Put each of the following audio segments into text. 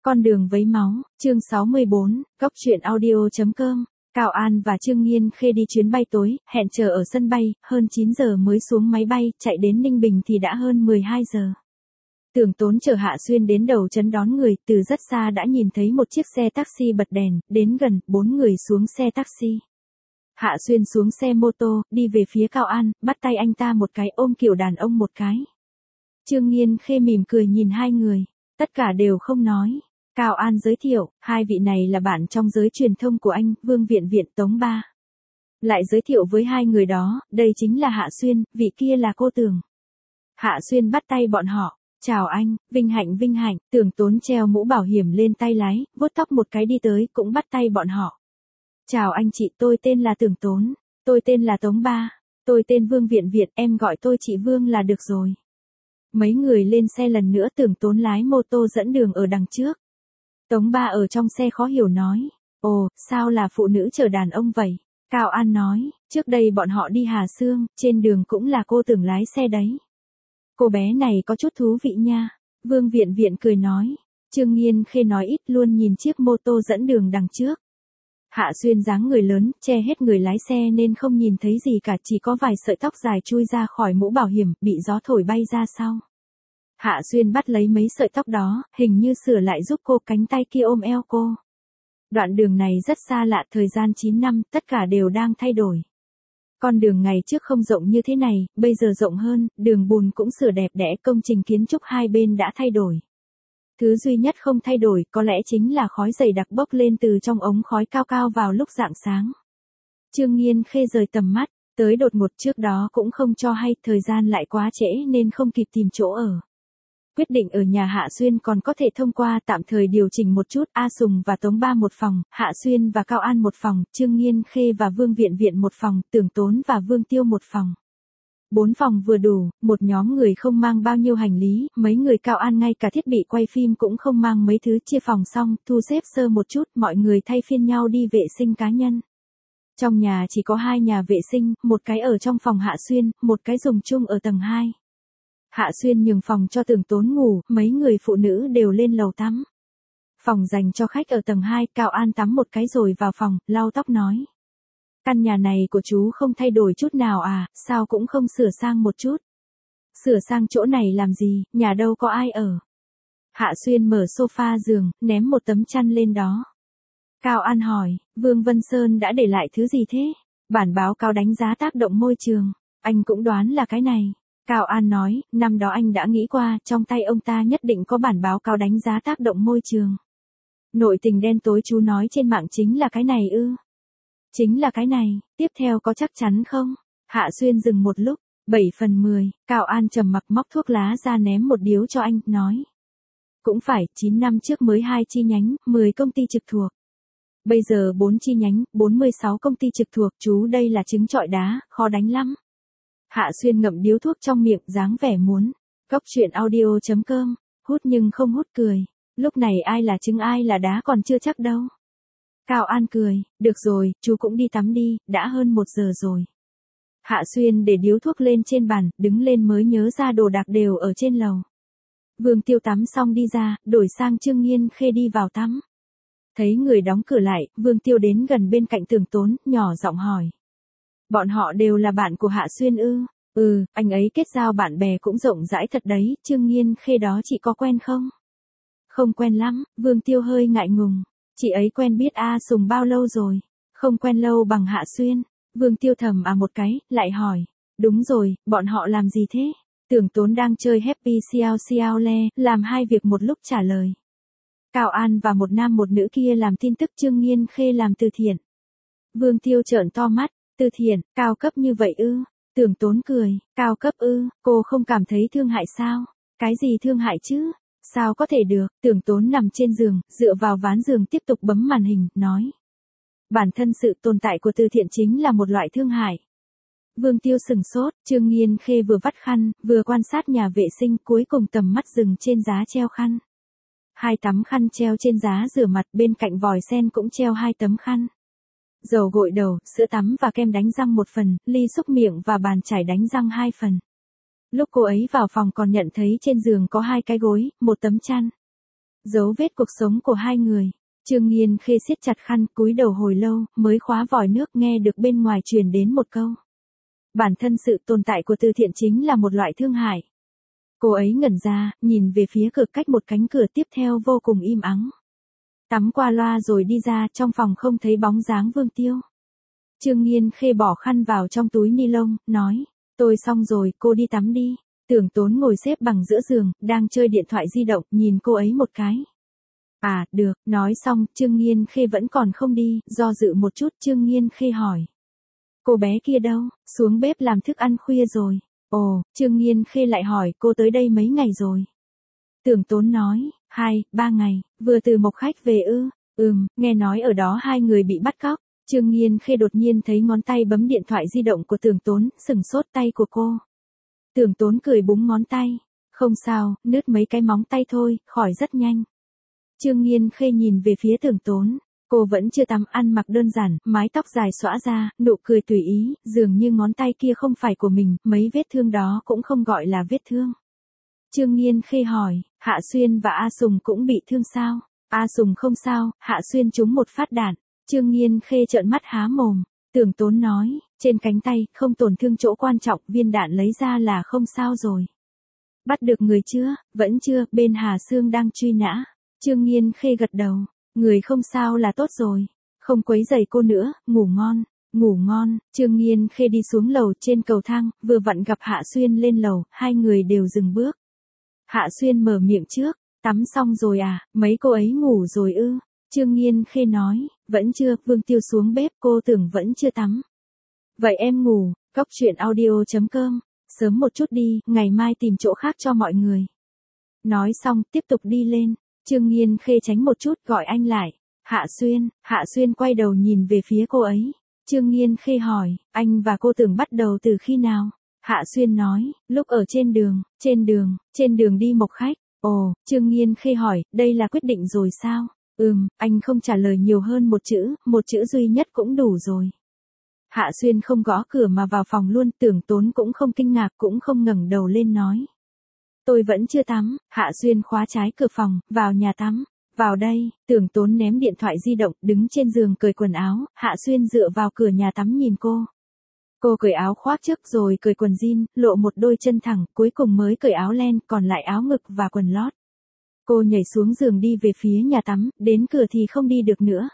Con đường vấy máu, chương 64, góc truyện audio.com. Cao An và Trương Nghiên Khê đi chuyến bay tối, hẹn chờ ở sân bay, hơn 9 giờ mới xuống máy bay, chạy đến Ninh Bình thì đã hơn 12 giờ. Tưởng Tốn chở Hạ Xuyên đến đầu trấn đón người, từ rất xa đã nhìn thấy một chiếc xe taxi bật đèn, đến gần, 4 người xuống xe taxi. Hạ Xuyên xuống xe mô tô, đi về phía Cao An, bắt tay anh ta một cái, ôm kiểu đàn ông một cái. Trương Nghiên Khê mỉm cười nhìn hai người, tất cả đều không nói. Cao An giới thiệu, hai vị này là bạn trong giới truyền thông của anh, Vương Viện Viện, Tống Ba. Lại giới thiệu với hai người đó, đây chính là Hạ Xuyên, vị kia là cô Tường. Hạ Xuyên bắt tay bọn họ, chào anh, vinh hạnh, Tưởng Tốn treo mũ bảo hiểm lên tay lái, vuốt tóc một cái đi tới, cũng bắt tay bọn họ. Chào anh chị, tôi tên là Tưởng Tốn, tôi tên là Tống Ba, tôi tên Vương Viện Viện, em gọi tôi chị Vương là được rồi. Mấy người lên xe lần nữa, Tưởng Tốn lái mô tô dẫn đường ở đằng trước. Tống Ba ở trong xe khó hiểu nói, ồ, sao là phụ nữ chở đàn ông vậy? Cao An nói, trước đây bọn họ đi Hà Xương, trên đường cũng là cô Tưởng lái xe đấy. Cô bé này có chút thú vị nha. Vương Viện Viện cười nói. Trương Nghiên Khê nói ít, luôn nhìn chiếc mô tô dẫn đường đằng trước. Hạ Xuyên dáng người lớn, che hết người lái xe nên không nhìn thấy gì cả, chỉ có vài sợi tóc dài chui ra khỏi mũ bảo hiểm, bị gió thổi bay ra sau. Hạ Xuyên bắt lấy mấy sợi tóc đó, hình như sửa lại giúp cô, cánh tay kia ôm eo cô. Đoạn đường này rất xa lạ, thời gian 9 năm, tất cả đều đang thay đổi. Con đường ngày trước không rộng như thế này, bây giờ rộng hơn, đường bùn cũng sửa đẹp đẽ, công trình kiến trúc hai bên đã thay đổi. Thứ duy nhất không thay đổi có lẽ chính là khói dày đặc bốc lên từ trong ống khói cao cao vào lúc rạng sáng. Trương Nghiên Khê rời tầm mắt, tới đột ngột, trước đó cũng không cho hay, thời gian lại quá trễ nên không kịp tìm chỗ ở. Quyết định ở nhà Hạ Xuyên còn có thể thông qua, tạm thời điều chỉnh một chút, A Sùng và Tống Ba một phòng, Hạ Xuyên và Cao An một phòng, Trương Nghiên Khê và Vương Viện Viện một phòng, Tưởng Tốn và Vương Tiêu một phòng. 4 phòng vừa đủ, một nhóm người không mang bao nhiêu hành lý, mấy người Cao An ngay cả thiết bị quay phim cũng không mang mấy thứ, chia phòng xong, thu xếp sơ một chút, mọi người thay phiên nhau đi vệ sinh cá nhân. Trong nhà chỉ có 2 nhà vệ sinh, một cái ở trong phòng Hạ Xuyên, một cái dùng chung ở tầng 2. Hạ Xuyên nhường phòng cho Tưởng Tốn ngủ, mấy người phụ nữ đều lên lầu tắm. Phòng dành cho khách ở tầng 2, Cao An tắm một cái rồi vào phòng, lau tóc nói. Căn nhà này của chú không thay đổi chút nào à, sao cũng không sửa sang một chút. Sửa sang chỗ này làm gì, nhà đâu có ai ở. Hạ Xuyên mở sofa giường, ném một tấm chăn lên đó. Cao An hỏi, Vương Vân Sơn đã để lại thứ gì thế? Bản báo cáo đánh giá tác động môi trường, anh cũng đoán là cái này. Cao An nói, năm đó anh đã nghĩ qua, trong tay ông ta nhất định có bản báo cáo đánh giá tác động môi trường. Nội tình đen tối chú nói trên mạng chính là cái này ư? Chính là cái này, tiếp theo có chắc chắn không? Hạ Xuyên dừng một lúc, 7/10, Cao An trầm mặc móc thuốc lá ra ném một điếu cho anh, nói. Cũng phải, 9 năm trước mới 2 chi nhánh, 10 công ty trực thuộc. Bây giờ 4 chi nhánh, 46 công ty trực thuộc, chú đây là trứng trọi đá, khó đánh lắm. Hạ Xuyên ngậm điếu thuốc trong miệng, dáng vẻ muốn. Góc truyện audio.com, hút nhưng không hút cười. Lúc này ai là trứng ai là đá còn chưa chắc đâu. Cao An cười, được rồi, chú cũng đi tắm đi, đã hơn 1 giờ rồi. Hạ Xuyên để điếu thuốc lên trên bàn, đứng lên mới nhớ ra đồ đạc đều ở trên lầu. Vương Tiêu tắm xong đi ra, đổi sang Trương Nghiên Khê đi vào tắm. Thấy người đóng cửa lại, Vương Tiêu đến gần bên cạnh Tưởng Tốn, nhỏ giọng hỏi. Bọn họ đều là bạn của Hạ Xuyên ư? Ừ, anh ấy kết giao bạn bè cũng rộng rãi thật đấy, Trương Nghiên Khê đó chị có quen không? Không quen lắm, Vương Tiêu hơi ngại ngùng. Chị ấy quen biết A Sùng bao lâu rồi? Không quen lâu bằng Hạ Xuyên. Vương Tiêu thầm một cái, lại hỏi. Đúng rồi, bọn họ làm gì thế? Tưởng Tốn đang chơi Happy Xiao Xiao Le, làm 2 việc một lúc trả lời. Cao An và một nam một nữ kia làm tin tức, Trương Nghiên Khê làm từ thiện. Vương Tiêu trợn to mắt, từ thiện, cao cấp như vậy ư? Tưởng Tốn cười, cao cấp ư, cô không cảm thấy thương hại sao? Cái gì thương hại chứ? Sao có thể được? Tưởng Tốn nằm trên giường, dựa vào ván giường tiếp tục bấm màn hình, nói. Bản thân sự tồn tại của từ thiện chính là một loại thương hại. Vương Tiêu sừng sốt, Trương Nghiên Khê vừa vắt khăn, vừa quan sát nhà vệ sinh, cuối cùng tầm mắt dừng trên giá treo khăn. 2 tấm khăn treo trên giá rửa mặt, bên cạnh vòi sen cũng treo 2 tấm khăn. Dầu gội đầu, sữa tắm và kem đánh răng 1 phần, ly xúc miệng và bàn chải đánh răng 2 phần. Lúc cô ấy vào phòng còn nhận thấy trên giường có 2 cái gối, 1 tấm chăn. Dấu vết cuộc sống của hai người. Trương Nghiên Khê siết chặt khăn, cúi đầu hồi lâu, mới khóa vòi nước, nghe được bên ngoài truyền đến một câu. Bản thân sự tồn tại của Từ Thiện chính là một loại thương hại. Cô ấy ngẩn ra, nhìn về phía cửa cách một cánh cửa tiếp theo vô cùng im ắng. Tắm qua loa rồi đi ra, trong phòng không thấy bóng dáng Vương Tiêu. Trương Nghiên Khê bỏ khăn vào trong túi ni lông, nói, tôi xong rồi, cô đi tắm đi. Tưởng Tốn ngồi xếp bằng giữa giường, đang chơi điện thoại di động, nhìn cô ấy một cái. À, được, nói xong, Trương Nghiên Khê vẫn còn không đi, do dự một chút, Trương Nghiên Khê hỏi. Cô bé kia đâu, xuống bếp làm thức ăn khuya rồi. Ồ, Trương Nghiên Khê lại hỏi, cô tới đây mấy ngày rồi? Tưởng Tốn nói, 2-3 ngày, vừa từ Mộc Khách về ư? Nghe nói ở đó hai người bị bắt cóc. Trương Nghiên Khê đột nhiên thấy ngón tay bấm điện thoại di động của Tưởng Tốn, sừng sốt tay của cô. Tưởng Tốn cười búng ngón tay. Không sao, nứt mấy cái móng tay thôi, khỏi rất nhanh. Trương Nghiên Khê nhìn về phía Tưởng Tốn. Cô vẫn chưa tắm, ăn mặc đơn giản, mái tóc dài xõa ra, nụ cười tùy ý, dường như ngón tay kia không phải của mình, mấy vết thương đó cũng không gọi là vết thương. Trương Nghiên Khê hỏi, Hạ Xuyên và A Sùng cũng bị thương sao? A Sùng không sao, Hạ Xuyên trúng một phát đạn. Trương Nghiên Khê trợn mắt há mồm. Tưởng Tốn nói, trên cánh tay, không tổn thương chỗ quan trọng, viên đạn lấy ra là không sao rồi. Bắt được người chưa? Vẫn chưa, bên Hà Sương đang truy nã. Trương Nghiên Khê gật đầu. Người không sao là tốt rồi. Không quấy rầy cô nữa, ngủ ngon. Ngủ ngon. Trương Nghiên Khê đi xuống lầu, trên cầu thang, vừa vặn gặp Hạ Xuyên lên lầu, hai người đều dừng bước. Hạ Xuyên mở miệng trước, tắm xong rồi à, mấy cô ấy ngủ rồi ư? Trương Nghiên Khê nói, vẫn chưa, Vương Tiêu xuống bếp, cô tưởng vẫn chưa tắm. Vậy em ngủ, Góc Chuyện Audio.com, sớm một chút đi, ngày mai tìm chỗ khác cho mọi người. Nói xong, tiếp tục đi lên. Trương Nghiên Khê tránh một chút, gọi anh lại. Hạ Xuyên quay đầu nhìn về phía cô ấy. Trương Nghiên Khê hỏi, anh và cô Tưởng bắt đầu từ khi nào? Hạ Xuyên nói, lúc ở trên đường đi Mộc Khách. Ồ, Trương Nghiên Khê hỏi, đây là quyết định rồi sao? Anh không trả lời nhiều hơn một chữ duy nhất cũng đủ rồi. Hạ Xuyên không gõ cửa mà vào phòng luôn, Tưởng Tốn cũng không kinh ngạc, cũng không ngẩng đầu lên nói. Tôi vẫn chưa tắm. Hạ Xuyên khóa trái cửa phòng, vào nhà tắm. Vào đây, Tưởng Tốn ném điện thoại di động, đứng trên giường cởi quần áo, Hạ Xuyên dựa vào cửa nhà tắm nhìn cô. Cô cởi áo khoác trước rồi cởi quần jean, lộ một đôi chân thẳng, cuối cùng mới cởi áo len, còn lại áo ngực và quần lót. Cô nhảy xuống giường đi về phía nhà tắm, đến cửa thì không đi được nữa.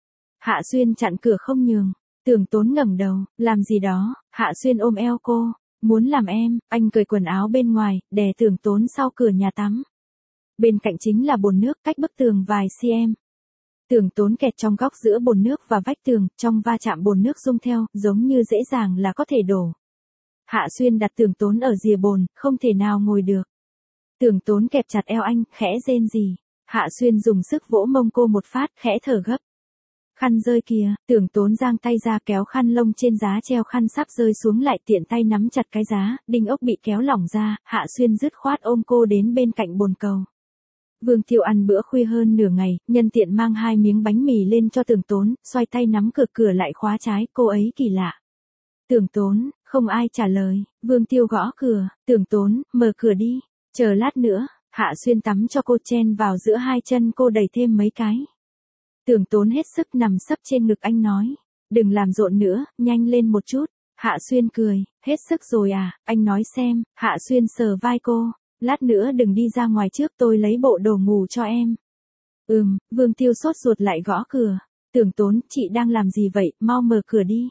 Hạ Xuyên chặn cửa không nhường. Tưởng Tốn ngẩng đầu, làm gì đó? Hạ Xuyên ôm eo cô. Muốn làm em, anh cởi quần áo bên ngoài, đè Tưởng Tốn sau cửa nhà tắm. Bên cạnh chính là bồn nước, cách bức tường vài cm. Tưởng Tốn kẹt trong góc giữa bồn nước và vách tường, trong va chạm bồn nước rung theo, giống như dễ dàng là có thể đổ. Hạ Xuyên đặt Tưởng Tốn ở rìa bồn, không thể nào ngồi được. Tưởng Tốn kẹp chặt eo anh, khẽ rên rỉ. Hạ Xuyên dùng sức vỗ mông cô một phát, khẽ thở gấp. Khăn rơi kìa, Tưởng Tốn giang tay ra kéo khăn lông trên giá treo khăn sắp rơi xuống lại tiện tay nắm chặt cái giá, đinh ốc bị kéo lỏng ra, Hạ Xuyên dứt khoát ôm cô đến bên cạnh bồn cầu. Vương Tiêu ăn bữa khuya hơn nửa ngày, nhân tiện mang 2 miếng bánh mì lên cho Tưởng Tốn, xoay tay nắm cửa lại khóa trái, cô ấy kỳ lạ. Tưởng Tốn, không ai trả lời, Vương Tiêu gõ cửa, Tưởng Tốn, mở cửa đi, chờ lát nữa, Hạ Xuyên tắm cho cô chen vào giữa hai chân cô đẩy thêm mấy cái. Tưởng Tốn hết sức nằm sấp trên ngực anh nói, đừng làm rộn nữa, nhanh lên một chút. Hạ Xuyên cười, hết sức rồi à, anh nói xem. Hạ Xuyên sờ vai cô, lát nữa đừng đi ra ngoài trước, tôi lấy bộ đồ ngủ cho em. Vương Tiêu sốt ruột lại gõ cửa. Tưởng Tốn, chị đang làm gì vậy, mau mở cửa đi.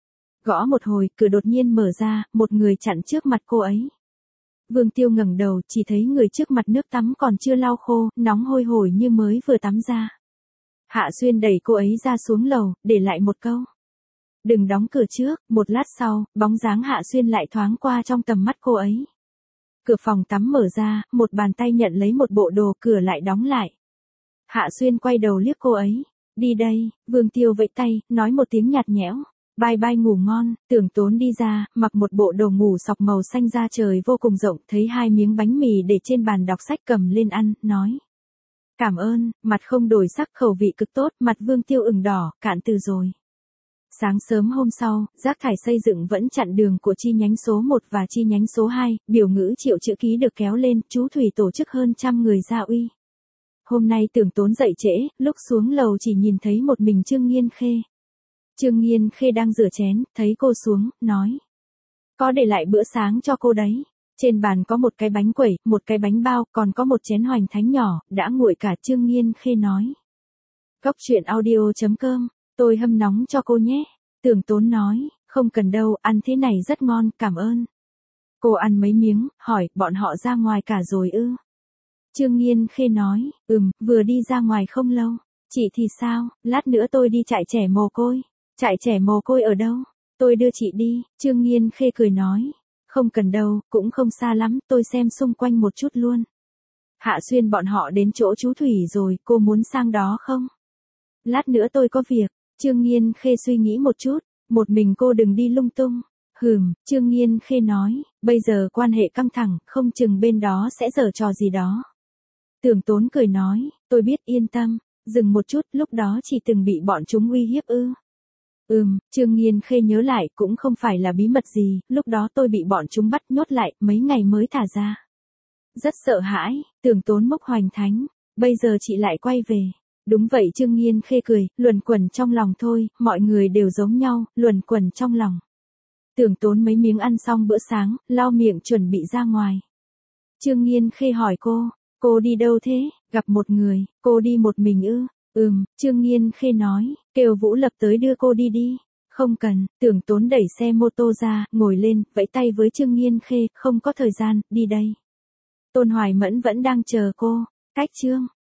Gõ một hồi, cửa đột nhiên mở ra, một người chặn trước mặt cô ấy. Vương Tiêu ngẩng đầu, chỉ thấy người trước mặt nước tắm còn chưa lau khô, nóng hôi hổi như mới vừa tắm ra. Hạ Xuyên đẩy cô ấy ra xuống lầu, để lại một câu. Đừng đóng cửa trước. Một lát sau, bóng dáng Hạ Xuyên lại thoáng qua trong tầm mắt cô ấy. Cửa phòng tắm mở ra, một bàn tay nhận lấy một bộ đồ, cửa lại đóng lại. Hạ Xuyên quay đầu liếc cô ấy. Đi đây. Vương Tiêu vẫy tay, nói một tiếng nhạt nhẽo. Bye bye, ngủ ngon. Tưởng Tốn đi ra, mặc một bộ đồ ngủ sọc màu xanh da trời vô cùng rộng, thấy 2 miếng bánh mì để trên bàn đọc sách cầm lên ăn, nói. Cảm ơn. Mặt không đổi sắc, khẩu vị cực tốt, mặt Vương Tiêu ửng đỏ, cạn từ rồi. Sáng sớm hôm sau, rác thải xây dựng vẫn chặn đường của chi nhánh số 1 và chi nhánh số 2, biểu ngữ triệu chữ ký được kéo lên, chú Thủy tổ chức hơn 100 người ra uy. Hôm nay Tưởng Tốn dậy trễ, lúc xuống lầu chỉ nhìn thấy một mình Trương Nghiên Khê. Trương Nghiên Khê đang rửa chén, thấy cô xuống, nói. Có để lại bữa sáng cho cô đấy. Trên bàn có một cái bánh quẩy, một cái bánh bao, còn có một chén hoành thánh nhỏ, đã nguội cả. Trương Nghiên Khê nói. Cốc truyện audio.com, tôi hâm nóng cho cô nhé. Tưởng Tốn nói, không cần đâu, ăn thế này rất ngon, cảm ơn. Cô ăn mấy miếng, hỏi, bọn họ ra ngoài cả rồi ư? Trương Nghiên Khê nói, vừa đi ra ngoài không lâu. Chị thì sao, lát nữa tôi đi trại trẻ mồ côi. Trại trẻ mồ côi ở đâu? Tôi đưa chị đi. Trương Nghiên Khê cười nói, không cần đâu, cũng không xa lắm, tôi xem xung quanh một chút luôn. Hạ Xuyên bọn họ đến chỗ chú Thủy rồi, cô muốn sang đó không? Lát nữa tôi có việc. Trương Nghiên Khê suy nghĩ một chút, một mình cô đừng đi lung tung. Trương Nghiên Khê nói, bây giờ quan hệ căng thẳng, không chừng bên đó sẽ giở trò gì đó. Tưởng Tốn cười nói, tôi biết, yên tâm. Dừng một chút, lúc đó chỉ từng bị bọn chúng uy hiếp ư? Trương Nghiên Khê nhớ lại, cũng không phải là bí mật gì, lúc đó tôi bị bọn chúng bắt nhốt lại, mấy ngày mới thả ra. Rất sợ hãi. Tưởng Tốn mốc hoành thánh, bây giờ chị lại quay về. Đúng vậy. Trương Nghiên Khê cười, luẩn quẩn trong lòng thôi, mọi người đều giống nhau, luẩn quẩn trong lòng. Tưởng Tốn mấy miếng ăn xong bữa sáng, lau miệng chuẩn bị ra ngoài. Trương Nghiên Khê hỏi cô đi đâu thế? Gặp một người, cô đi một mình ư? Trương Nghiên Khê nói, kêu Vũ Lập tới đưa cô đi đi. Không cần. Tưởng Tốn đẩy xe mô tô ra, ngồi lên, vẫy tay với Trương Nghiên Khê, không có thời gian, đi đây. Tôn Hoài Mẫn vẫn đang chờ cô. Cách chương